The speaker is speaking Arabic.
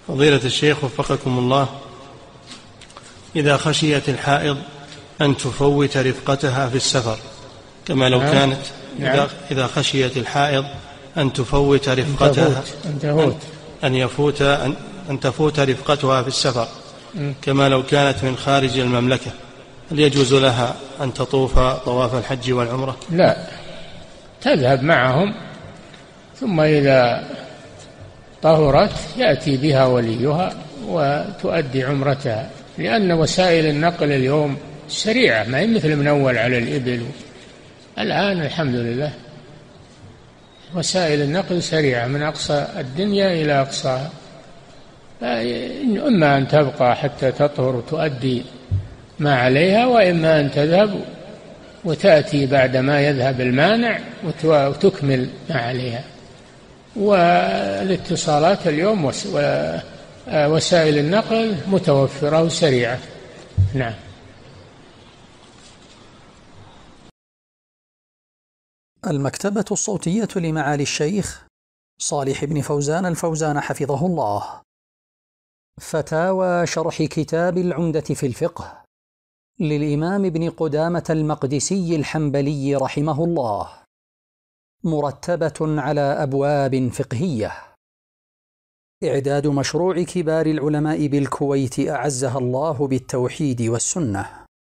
فضيلة الشيخ وفقكم الله، إذا خشيت الحائض أن تفوت رفقتها في السفر كما لو كانت إذا خشيت الحائض أن تفوت رفقتها أن تفوت رفقتها في السفر كما لو كانت من خارج المملكة، هل يجوز لها أن تطوف طواف الحج والعمرة؟ لا، تذهب معهم، ثم إذا طهرت يأتي بها وليها وتؤدي عمرتها، لأن وسائل النقل اليوم سريعة، ما هي مثل من أول على الإبل. الآن الحمد لله وسائل النقل سريعة من أقصى الدنيا إلى أقصاها، إما أن تبقى حتى تطهر وتؤدي ما عليها، وإما أن تذهب وتأتي بعد ما يذهب المانع وتكمل ما عليها. والاتصالات اليوم وسائل النقل متوفرة وسريعة. نعم. المكتبة الصوتية لمعالي الشيخ صالح بن فوزان الفوزان حفظه الله. فتاوى شرح كتاب العمدة في الفقه للإمام ابن قدامة المقدسي الحنبلي رحمه الله، مرتبة على أبواب فقهية. إعداد مشروع كبار العلماء بالكويت أعزها الله بالتوحيد والسنة.